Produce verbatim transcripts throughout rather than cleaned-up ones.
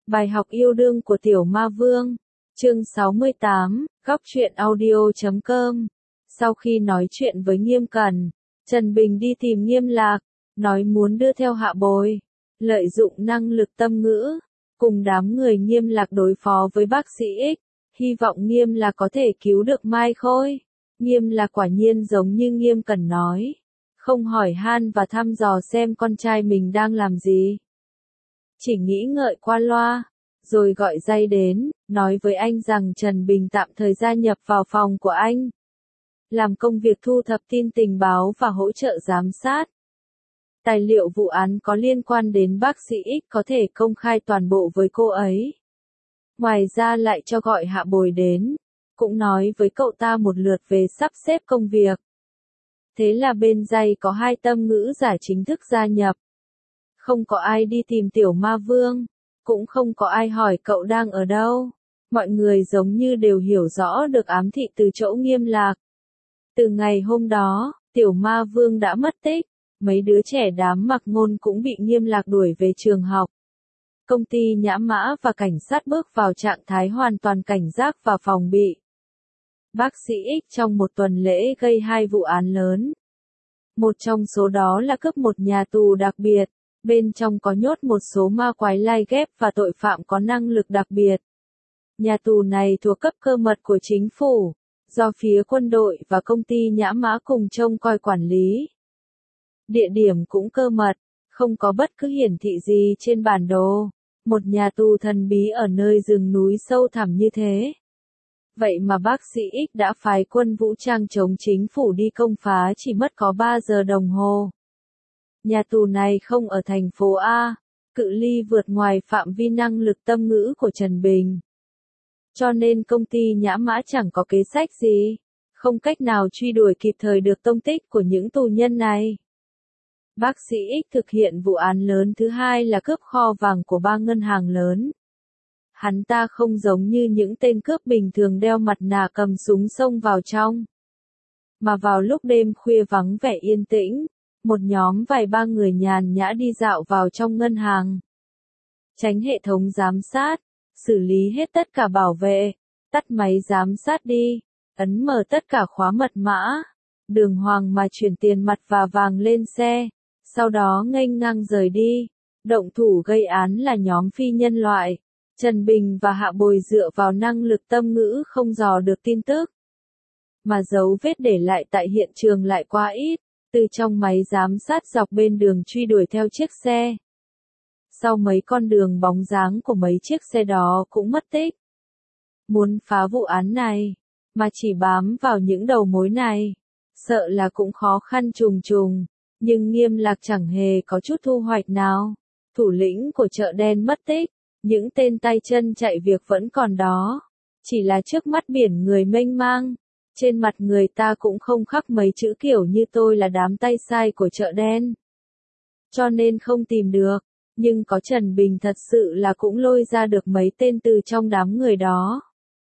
Bài học yêu đương của Tiểu Ma Vương, chương sáu mươi tám, góc truyện audio chấm com. Sau khi nói chuyện với Nghiêm Cẩn, Trần Bình đi tìm Nghiêm Lạc, nói muốn đưa theo Hạ Bồi, lợi dụng năng lực tâm ngữ, cùng đám người Nghiêm Lạc đối phó với bác sĩ X, hy vọng Nghiêm Lạc có thể cứu được Mai Khôi. Nghiêm Lạc quả nhiên giống như Nghiêm Cẩn nói, không hỏi han và thăm dò xem con trai mình đang làm gì. Chỉ nghĩ ngợi qua loa, rồi gọi dây đến, nói với anh rằng Trần Bình tạm thời gia nhập vào phòng của anh, làm công việc thu thập tin tình báo và hỗ trợ giám sát. Tài liệu vụ án có liên quan đến bác sĩ X có thể công khai toàn bộ với cô ấy. Ngoài ra lại cho gọi Hạ Bồi đến, cũng nói với cậu ta một lượt về sắp xếp công việc. Thế là bên dây có hai tâm ngữ giả chính thức gia nhập. Không có ai đi tìm Tiểu Ma Vương, cũng không có ai hỏi cậu đang ở đâu. Mọi người giống như đều hiểu rõ được ám thị từ chỗ Nghiêm Lạc. Từ ngày hôm đó, Tiểu Ma Vương đã mất tích, mấy đứa trẻ đám Mặc Ngôn cũng bị Nghiêm Lạc đuổi về trường học. Công ty Nhã Mã và cảnh sát bước vào trạng thái hoàn toàn cảnh giác và phòng bị. Bác sĩ X trong một tuần lễ gây hai vụ án lớn. Một trong số đó là cướp một nhà tù đặc biệt, bên trong có nhốt một số ma quái lai ghép và tội phạm có năng lực đặc biệt. Nhà tù này thuộc cấp cơ mật của chính phủ, do phía quân đội và công ty Nhã Mã cùng trông coi quản lý. Địa điểm cũng cơ mật, không có bất cứ hiển thị gì trên bản đồ. Một nhà tù thần bí ở nơi rừng núi sâu thẳm như thế. Vậy mà bác sĩ X đã phái quân vũ trang chống chính phủ đi công phá chỉ mất có ba giờ đồng hồ. Nhà tù này không ở thành phố A, cự ly vượt ngoài phạm vi năng lực tâm ngữ của Trần Bình. Cho nên công ty Nhã Mã chẳng có kế sách gì, không cách nào truy đuổi kịp thời được tung tích của những tù nhân này. Bác sĩ X thực hiện vụ án lớn thứ hai là cướp kho vàng của ba ngân hàng lớn. Hắn ta không giống như những tên cướp bình thường đeo mặt nạ cầm súng xông vào trong. Mà vào lúc đêm khuya vắng vẻ yên tĩnh, một nhóm vài ba người nhàn nhã đi dạo vào trong ngân hàng. Tránh hệ thống giám sát, xử lý hết tất cả bảo vệ, tắt máy giám sát đi, ấn mở tất cả khóa mật mã, đường hoàng mà chuyển tiền mặt và vàng lên xe, sau đó nghênh ngang rời đi. Động thủ gây án là nhóm phi nhân loại. Trần Bình và Hạ Bồi dựa vào năng lực tâm ngữ không dò được tin tức. Mà dấu vết để lại tại hiện trường lại quá ít, từ trong máy giám sát dọc bên đường truy đuổi theo chiếc xe. Sau mấy con đường bóng dáng của mấy chiếc xe đó cũng mất tích. Muốn phá vụ án này, mà chỉ bám vào những đầu mối này, sợ là cũng khó khăn trùng trùng, nhưng Nghiêm Lạc chẳng hề có chút thu hoạch nào. Thủ lĩnh của chợ đen mất tích. Những tên tay chân chạy việc vẫn còn đó, chỉ là trước mắt biển người mênh mang, trên mặt người ta cũng không khắc mấy chữ kiểu như tôi là đám tay sai của chợ đen. Cho nên không tìm được, nhưng có Trần Bình thật sự là cũng lôi ra được mấy tên từ trong đám người đó.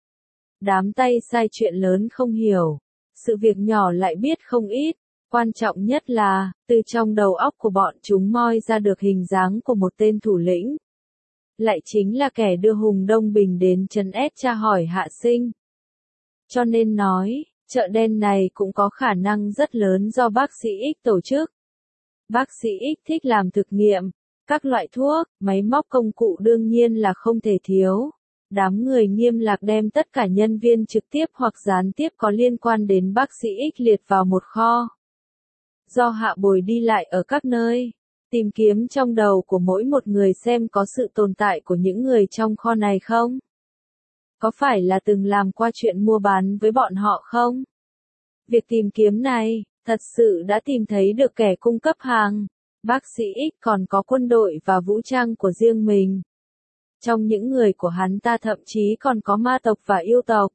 Đám tay sai chuyện lớn không hiểu, sự việc nhỏ lại biết không ít, quan trọng nhất là, từ trong đầu óc của bọn chúng moi ra được hình dáng của một tên thủ lĩnh. Lại chính là kẻ đưa Hùng Đông Bình đến trấn ép tra hỏi Hạ Sinh. Cho nên nói, chợ đen này cũng có khả năng rất lớn do bác sĩ X tổ chức. Bác sĩ X thích làm thực nghiệm, các loại thuốc, máy móc công cụ đương nhiên là không thể thiếu. Đám người Nghiêm Lạc đem tất cả nhân viên trực tiếp hoặc gián tiếp có liên quan đến bác sĩ X liệt vào một kho. Do Hạ Bồi đi lại ở các nơi, tìm kiếm trong đầu của mỗi một người xem có sự tồn tại của những người trong kho này không? Có phải là từng làm qua chuyện mua bán với bọn họ không? Việc tìm kiếm này, thật sự đã tìm thấy được kẻ cung cấp hàng. Bác sĩ X còn có quân đội và vũ trang của riêng mình. Trong những người của hắn ta thậm chí còn có ma tộc và yêu tộc.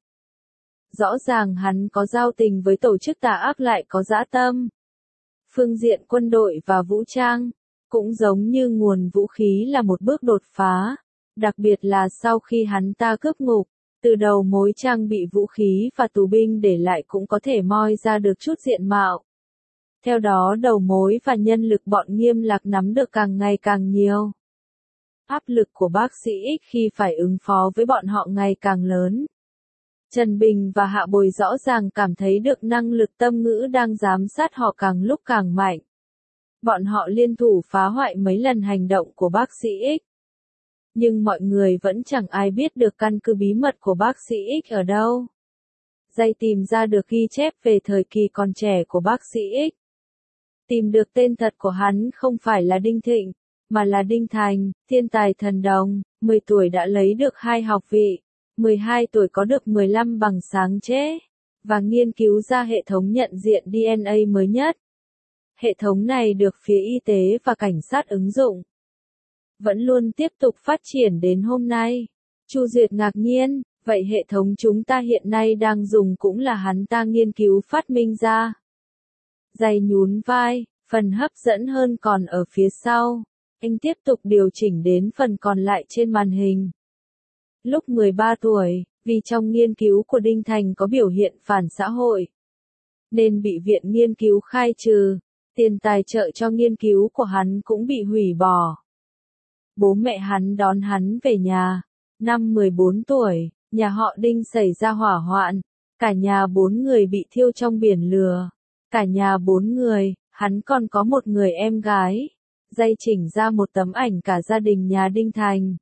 Rõ ràng hắn có giao tình với tổ chức tà ác lại có dã tâm. Phương diện quân đội và vũ trang, cũng giống như nguồn vũ khí là một bước đột phá, đặc biệt là sau khi hắn ta cướp ngục, từ đầu mối trang bị vũ khí và tù binh để lại cũng có thể moi ra được chút diện mạo. Theo đó đầu mối và nhân lực bọn Nghiêm Lạc nắm được càng ngày càng nhiều. Áp lực của bác sĩ X khi phải ứng phó với bọn họ ngày càng lớn. Trần Bình và Hạ Bồi rõ ràng cảm thấy được năng lực tâm ngữ đang giám sát họ càng lúc càng mạnh. Bọn họ liên thủ phá hoại mấy lần hành động của bác sĩ X. Nhưng mọi người vẫn chẳng ai biết được căn cứ bí mật của bác sĩ X ở đâu. Dây tìm ra được ghi chép về thời kỳ còn trẻ của bác sĩ X. Tìm được tên thật của hắn không phải là Đinh Thịnh, mà là Đinh Thành, thiên tài thần đồng, mười tuổi đã lấy được hai học vị, mười hai tuổi có được mười lăm bằng sáng chế, và nghiên cứu ra hệ thống nhận diện đê en a mới nhất. Hệ thống này được phía y tế và cảnh sát ứng dụng. Vẫn luôn tiếp tục phát triển đến hôm nay. Chu Duyệt ngạc nhiên, vậy hệ thống chúng ta hiện nay đang dùng cũng là hắn ta nghiên cứu phát minh ra. Dày nhún vai, phần hấp dẫn hơn còn ở phía sau. Anh tiếp tục điều chỉnh đến phần còn lại trên màn hình. Lúc mười ba tuổi, vì trong nghiên cứu của Đinh Thành có biểu hiện phản xã hội, nên bị viện nghiên cứu khai trừ, tiền tài trợ cho nghiên cứu của hắn cũng bị hủy bỏ. Bố mẹ hắn đón hắn về nhà. Năm mười bốn tuổi, nhà họ Đinh xảy ra hỏa hoạn, cả nhà bốn người bị thiêu trong biển lửa. Cả nhà bốn người, hắn còn có một người em gái. Dây chỉnh ra một tấm ảnh cả gia đình nhà Đinh Thành.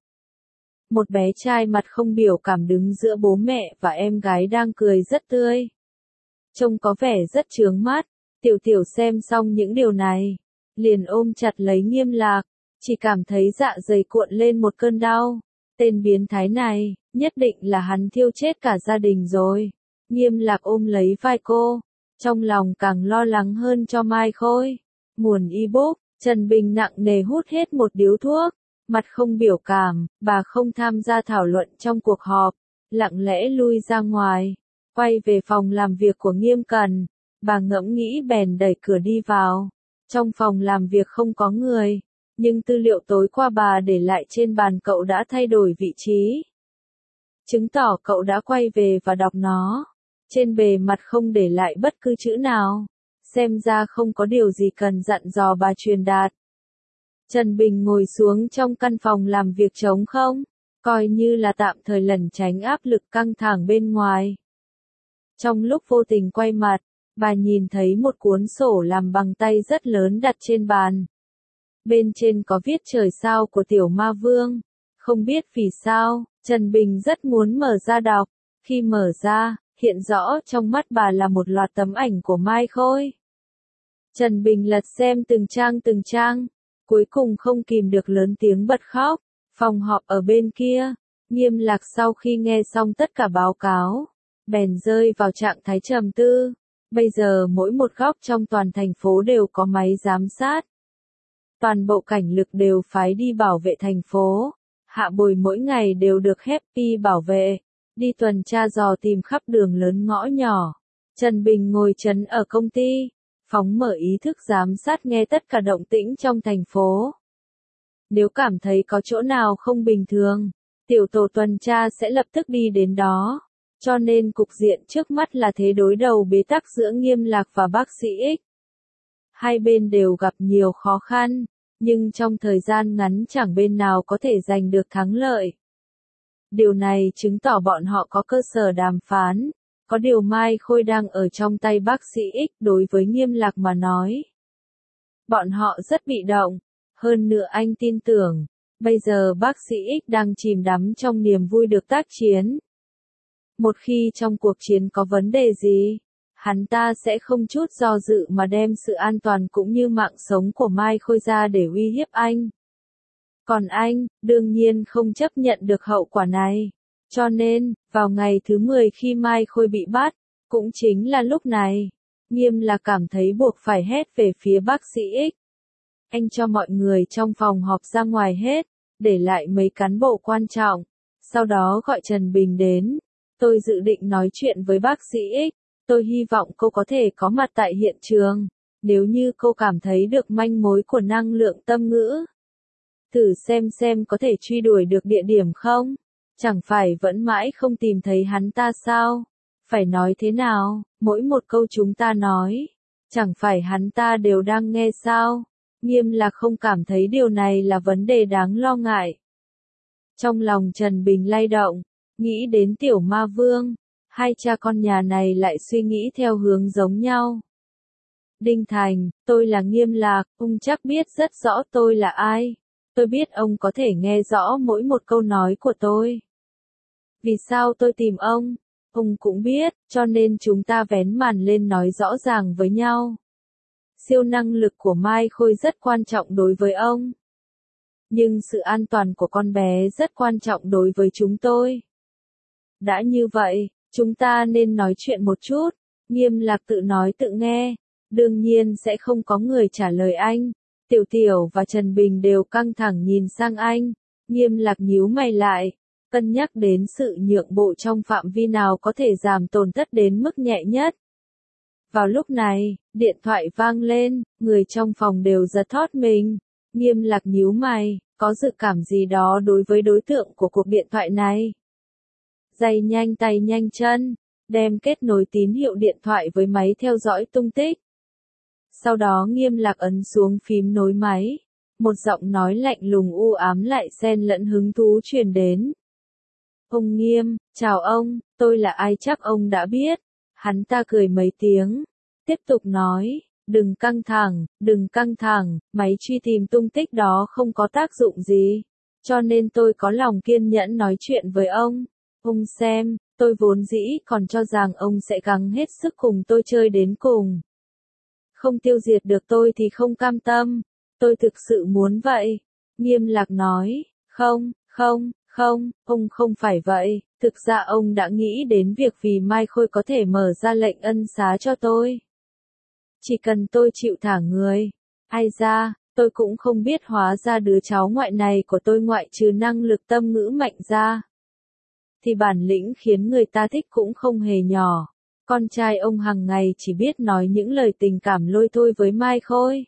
Một bé trai mặt không biểu cảm đứng giữa bố mẹ và em gái đang cười rất tươi. Trông có vẻ rất chướng mắt. Tiểu Tiểu xem xong những điều này, liền ôm chặt lấy Nghiêm Lạc, chỉ cảm thấy dạ dày cuộn lên một cơn đau. Tên biến thái này, nhất định là hắn thiêu chết cả gia đình rồi. Nghiêm Lạc ôm lấy vai cô, trong lòng càng lo lắng hơn cho Mai Khôi. Nguồn ebook, Trần Bình nặng nề hút hết một điếu thuốc, mặt không biểu cảm, bà không tham gia thảo luận trong cuộc họp, lặng lẽ lui ra ngoài, quay về phòng làm việc của Nghiêm Cần. Bà ngẫm nghĩ bèn đẩy cửa đi vào. Trong phòng làm việc không có người, nhưng tư liệu tối qua bà để lại trên bàn cậu đã thay đổi vị trí. Chứng tỏ cậu đã quay về và đọc nó. Trên bề mặt không để lại bất cứ chữ nào. Xem ra không có điều gì cần dặn dò bà truyền đạt. Trần Bình ngồi xuống trong căn phòng làm việc trống không, coi như là tạm thời lẩn tránh áp lực căng thẳng bên ngoài. Trong lúc vô tình quay mặt, bà nhìn thấy một cuốn sổ làm bằng tay rất lớn đặt trên bàn. Bên trên có viết trời sao của Tiểu Ma Vương. Không biết vì sao, Trần Bình rất muốn mở ra đọc. Khi mở ra, hiện rõ trong mắt bà là một loạt tấm ảnh của Mai Khôi. Trần Bình lật xem từng trang từng trang, cuối cùng không kìm được lớn tiếng bật khóc. Phòng họp ở bên kia, Nghiêm Lạc sau khi nghe xong tất cả báo cáo, bèn rơi vào trạng thái trầm tư. Bây giờ mỗi một góc trong toàn thành phố đều có máy giám sát. Toàn bộ cảnh lực đều phái đi bảo vệ thành phố. Hạ Bồi mỗi ngày đều được Happy bảo vệ, đi tuần tra dò tìm khắp đường lớn ngõ nhỏ. Trần Bình ngồi trấn ở công ty, phóng mở ý thức giám sát nghe tất cả động tĩnh trong thành phố. Nếu cảm thấy có chỗ nào không bình thường, tiểu tổ tuần tra sẽ lập tức đi đến đó. Cho nên cục diện trước mắt là thế đối đầu bế tắc giữa Nghiêm Lạc và bác sĩ X. Hai bên đều gặp nhiều khó khăn, nhưng trong thời gian ngắn chẳng bên nào có thể giành được thắng lợi. Điều này chứng tỏ bọn họ có cơ sở đàm phán, có điều Mai Khôi đang ở trong tay bác sĩ X đối với Nghiêm Lạc mà nói. Bọn họ rất bị động, hơn nữa anh tin tưởng, bây giờ bác sĩ X đang chìm đắm trong niềm vui được tác chiến. Một khi trong cuộc chiến có vấn đề gì, hắn ta sẽ không chút do dự mà đem sự an toàn cũng như mạng sống của Mai Khôi ra để uy hiếp anh. Còn anh, đương nhiên không chấp nhận được hậu quả này. Cho nên, vào ngày thứ mười khi Mai Khôi bị bắt, cũng chính là lúc này, Nghiêm là cảm thấy buộc phải hét về phía bác sĩ X. Anh cho mọi người trong phòng họp ra ngoài hết, để lại mấy cán bộ quan trọng, sau đó gọi Trần Bình đến. Tôi dự định nói chuyện với bác sĩ X, tôi hy vọng cô có thể có mặt tại hiện trường, nếu như cô cảm thấy được manh mối của năng lượng tâm ngữ. Thử xem xem có thể truy đuổi được địa điểm không? Chẳng phải vẫn mãi không tìm thấy hắn ta sao? Phải nói thế nào, mỗi một câu chúng ta nói, chẳng phải hắn ta đều đang nghe sao? Nghiêm là không cảm thấy điều này là vấn đề đáng lo ngại. Trong lòng Trần Bình lay động, nghĩ đến tiểu ma vương, hai cha con nhà này lại suy nghĩ theo hướng giống nhau. Đinh Thành, tôi là Nghiêm Lạc, ông chắc biết rất rõ tôi là ai. Tôi biết ông có thể nghe rõ mỗi một câu nói của tôi. Vì sao tôi tìm ông? Ông cũng biết, cho nên chúng ta vén màn lên nói rõ ràng với nhau. Siêu năng lực của Mai Khôi rất quan trọng đối với ông. Nhưng sự an toàn của con bé rất quan trọng đối với chúng tôi. Đã như vậy, chúng ta nên nói chuyện một chút. Nghiêm Lạc tự nói tự nghe. Đương nhiên sẽ không có người trả lời anh. Tiểu Tiểu và Trần Bình đều căng thẳng nhìn sang anh. Nghiêm Lạc nhíu mày lại, cân nhắc đến sự nhượng bộ trong phạm vi nào có thể giảm tổn thất đến mức nhẹ nhất. Vào lúc này, điện thoại vang lên, người trong phòng đều giật thót mình. Nghiêm Lạc nhíu mày, có dự cảm gì đó đối với đối tượng của cuộc điện thoại này. Giày nhanh tay nhanh chân, đem kết nối tín hiệu điện thoại với máy theo dõi tung tích. Sau đó Nghiêm Lạc ấn xuống phím nối máy. Một giọng nói lạnh lùng u ám lại xen lẫn hứng thú truyền đến. Ông Nghiêm, chào ông, tôi là ai chắc ông đã biết. Hắn ta cười mấy tiếng, tiếp tục nói, đừng căng thẳng, đừng căng thẳng, máy truy tìm tung tích đó không có tác dụng gì. Cho nên tôi có lòng kiên nhẫn nói chuyện với ông. Ông xem, tôi vốn dĩ còn cho rằng ông sẽ gắng hết sức cùng tôi chơi đến cùng. Không tiêu diệt được tôi thì không cam tâm. Tôi thực sự muốn vậy. Nghiêm Lạc nói, không, không, không, ông không phải vậy. Thực ra ông đã nghĩ đến việc vì Mai Khôi có thể mở ra lệnh ân xá cho tôi. Chỉ cần tôi chịu thả người. Ai ra, tôi cũng không biết hóa ra đứa cháu ngoại này của tôi ngoại trừ năng lực tâm ngữ mạnh ra. Thì bản lĩnh khiến người ta thích cũng không hề nhỏ. Con trai ông hàng ngày chỉ biết nói những lời tình cảm lôi thôi với Mai Khôi.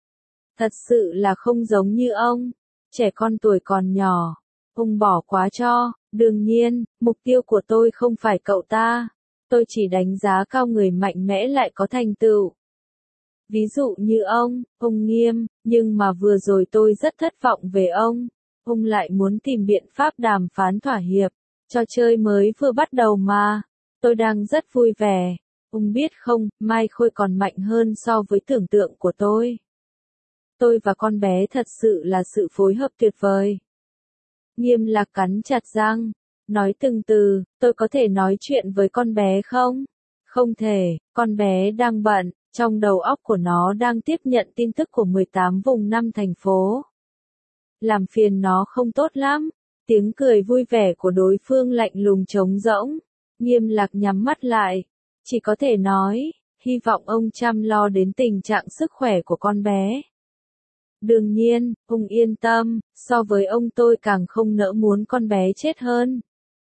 Thật sự là không giống như ông. Trẻ con tuổi còn nhỏ. Ông bỏ quá cho. Đương nhiên, mục tiêu của tôi không phải cậu ta. Tôi chỉ đánh giá cao người mạnh mẽ lại có thành tựu. Ví dụ như ông, ông Nghiêm, nhưng mà vừa rồi tôi rất thất vọng về ông. Ông lại muốn tìm biện pháp đàm phán thỏa hiệp. Trò chơi mới vừa bắt đầu mà. Tôi đang rất vui vẻ. Ông biết không, Mai Khôi còn mạnh hơn so với tưởng tượng của tôi. Tôi và con bé thật sự là sự phối hợp tuyệt vời. Nghiêm Lạc cắn chặt răng, nói từng từ, tôi có thể nói chuyện với con bé không? Không thể, con bé đang bận, trong đầu óc của nó đang tiếp nhận tin tức của mười tám vùng năm thành phố. Làm phiền nó không tốt lắm. Tiếng cười vui vẻ của đối phương lạnh lùng trống rỗng. Nghiêm Lạc nhắm mắt lại. Chỉ có thể nói, hy vọng ông chăm lo đến tình trạng sức khỏe của con bé. Đương nhiên, ông yên tâm, so với ông tôi càng không nỡ muốn con bé chết hơn.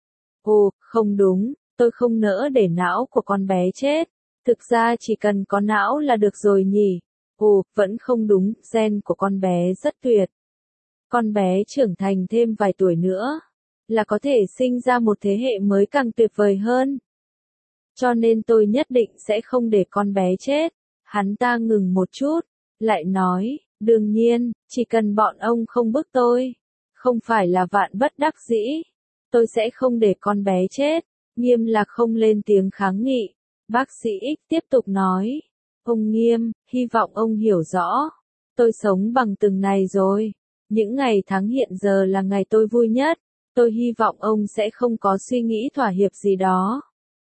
Ồ, không đúng, tôi không nỡ để não của con bé chết. Thực ra chỉ cần có não là được rồi nhỉ. Ồ, vẫn không đúng, gen của con bé rất tuyệt. Con bé trưởng thành thêm vài tuổi nữa, là có thể sinh ra một thế hệ mới càng tuyệt vời hơn. Cho nên tôi nhất định sẽ không để con bé chết. Hắn ta ngừng một chút, lại nói, đương nhiên, chỉ cần bọn ông không bức tôi, không phải là vạn bất đắc dĩ, tôi sẽ không để con bé chết. Nghiêm Lạc không lên tiếng kháng nghị. Bác sĩ X tiếp tục nói, ông Nghiêm, hy vọng ông hiểu rõ, tôi sống bằng từng này rồi. Những ngày tháng hiện giờ là ngày tôi vui nhất, tôi hy vọng ông sẽ không có suy nghĩ thỏa hiệp gì đó.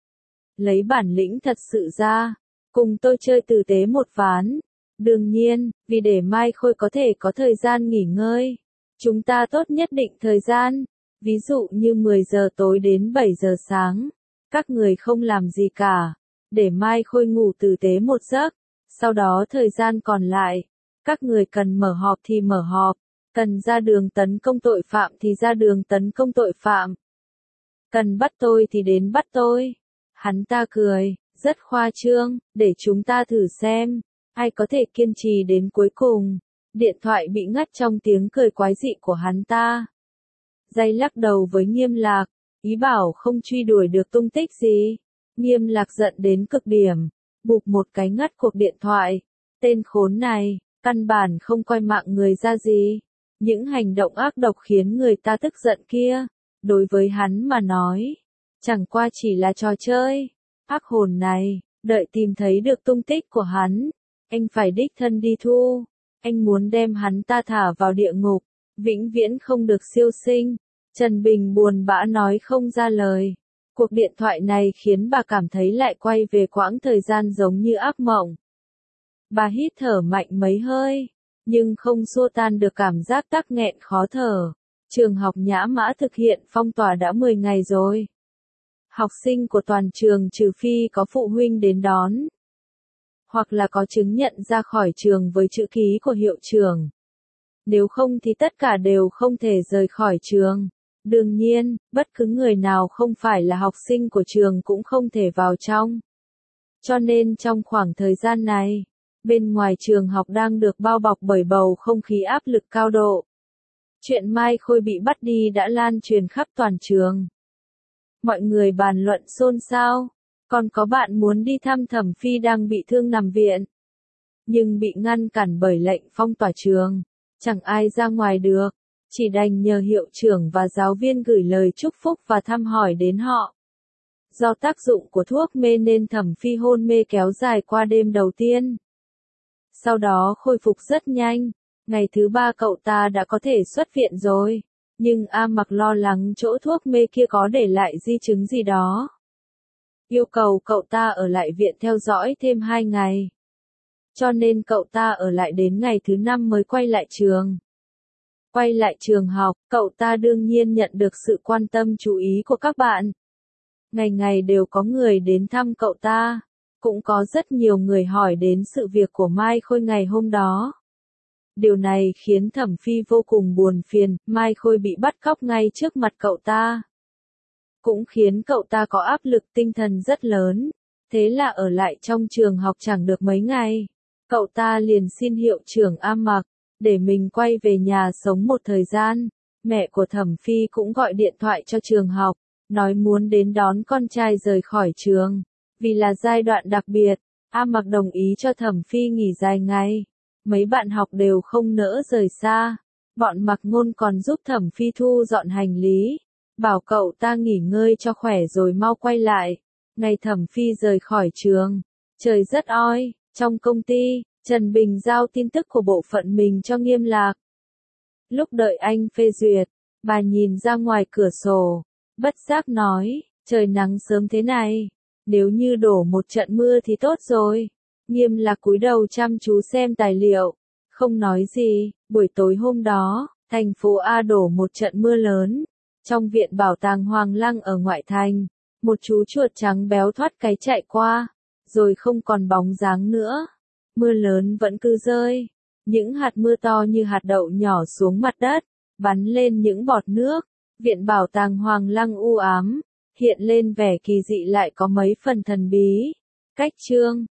Lấy bản lĩnh thật sự ra, cùng tôi chơi tử tế một ván. Đương nhiên, vì để Mai Khôi có thể có thời gian nghỉ ngơi, chúng ta tốt nhất định thời gian, ví dụ như mười giờ tối đến bảy giờ sáng, các người không làm gì cả, để Mai Khôi ngủ tử tế một giấc, sau đó thời gian còn lại, các người cần mở họp thì mở họp. Cần ra đường tấn công tội phạm thì ra đường tấn công tội phạm. Cần bắt tôi thì đến bắt tôi. Hắn ta cười, rất khoa trương, để chúng ta thử xem, ai có thể kiên trì đến cuối cùng. Điện thoại bị ngắt trong tiếng cười quái dị của hắn ta. Dây lắc đầu với Nghiêm Lạc, ý bảo không truy đuổi được tung tích gì. Nghiêm Lạc giận đến cực điểm, bụp một cái ngắt cuộc điện thoại. Tên khốn này, căn bản không coi mạng người ra gì. Những hành động ác độc khiến người ta tức giận kia, đối với hắn mà nói, chẳng qua chỉ là trò chơi. Ác hồn này, đợi tìm thấy được tung tích của hắn, anh phải đích thân đi thu. Anh muốn đem hắn ta thả vào địa ngục, vĩnh viễn không được siêu sinh. Trần Bình buồn bã nói không ra lời. Cuộc điện thoại này khiến bà cảm thấy lại quay về quãng thời gian giống như ác mộng. Bà hít thở mạnh mấy hơi, nhưng không xua tan được cảm giác tắc nghẹn khó thở. Trường học Nhã Mã thực hiện phong tỏa đã mười ngày rồi. Học sinh của toàn trường trừ phi có phụ huynh đến đón, hoặc là có chứng nhận ra khỏi trường với chữ ký của hiệu trưởng. Nếu không thì tất cả đều không thể rời khỏi trường. Đương nhiên, bất cứ người nào không phải là học sinh của trường cũng không thể vào trong. Cho nên trong khoảng thời gian này, bên ngoài trường học đang được bao bọc bởi bầu không khí áp lực cao độ. Chuyện Mai Khôi bị bắt đi đã lan truyền khắp toàn trường. Mọi người bàn luận xôn xao. Còn có bạn muốn đi thăm Thẩm Phi đang bị thương nằm viện, nhưng bị ngăn cản bởi lệnh phong tỏa trường. Chẳng ai ra ngoài được, chỉ đành nhờ hiệu trưởng và giáo viên gửi lời chúc phúc và thăm hỏi đến họ. Do tác dụng của thuốc mê nên Thẩm Phi hôn mê kéo dài qua đêm đầu tiên. Sau đó khôi phục rất nhanh, ngày thứ ba cậu ta đã có thể xuất viện rồi. Nhưng A Mặc lo lắng chỗ thuốc mê kia có để lại di chứng gì đó, yêu cầu cậu ta ở lại viện theo dõi thêm hai ngày. Cho nên cậu ta ở lại đến ngày thứ năm mới quay lại trường. Quay lại trường học, cậu ta đương nhiên nhận được sự quan tâm chú ý của các bạn. Ngày ngày đều có người đến thăm cậu ta. Cũng có rất nhiều người hỏi đến sự việc của Mai Khôi ngày hôm đó. Điều này khiến Thẩm Phi vô cùng buồn phiền, Mai Khôi bị bắt cóc ngay trước mặt cậu ta. Cũng khiến cậu ta có áp lực tinh thần rất lớn. Thế là ở lại trong trường học chẳng được mấy ngày, cậu ta liền xin hiệu trưởng A Mặc, để mình quay về nhà sống một thời gian. Mẹ của Thẩm Phi cũng gọi điện thoại cho trường học, nói muốn đến đón con trai rời khỏi trường. Vì là giai đoạn đặc biệt, A Mặc đồng ý cho Thẩm Phi nghỉ dài ngày. Mấy bạn học đều không nỡ rời xa. Bọn Mặc Ngôn còn giúp Thẩm Phi thu dọn hành lý, bảo cậu ta nghỉ ngơi cho khỏe rồi mau quay lại. Ngày Thẩm Phi rời khỏi trường, trời rất oi. Trong công ty, Trần Bình giao tin tức của bộ phận mình cho Nghiêm Lạc. Lúc đợi anh phê duyệt, bà nhìn ra ngoài cửa sổ, bất giác nói, trời nắng sớm thế này, nếu như đổ một trận mưa thì tốt rồi. Nghiêm Lạc cúi đầu chăm chú xem tài liệu, không nói gì. Buổi tối hôm đó, thành phố A đổ một trận mưa lớn. Trong viện bảo tàng Hoàng Lăng ở ngoại thành, một chú chuột trắng béo thoát cái chạy qua, rồi không còn bóng dáng nữa. Mưa lớn vẫn cứ rơi, những hạt mưa to như hạt đậu nhỏ xuống mặt đất, bắn lên những bọt nước. Viện bảo tàng Hoàng Lăng u ám, hiện lên vẻ kỳ dị lại có mấy phần thần bí. Cách chương